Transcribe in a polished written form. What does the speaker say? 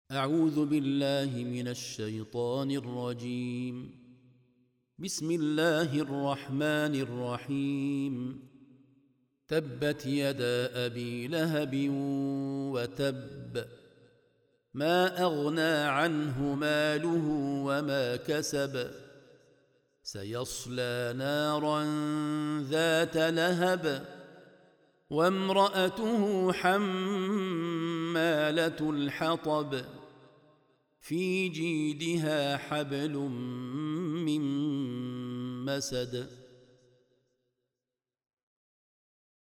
أعوذ بالله من الشيطان الرجيم. بسم الله الرحمن الرحيم. تبت يدا أبي لهب وتب، ما أغنى عنه ماله وما كسب، سيصلى نارا ذات لهب، وامرأته حمالة الحطب، في جيدها حبل من مسد.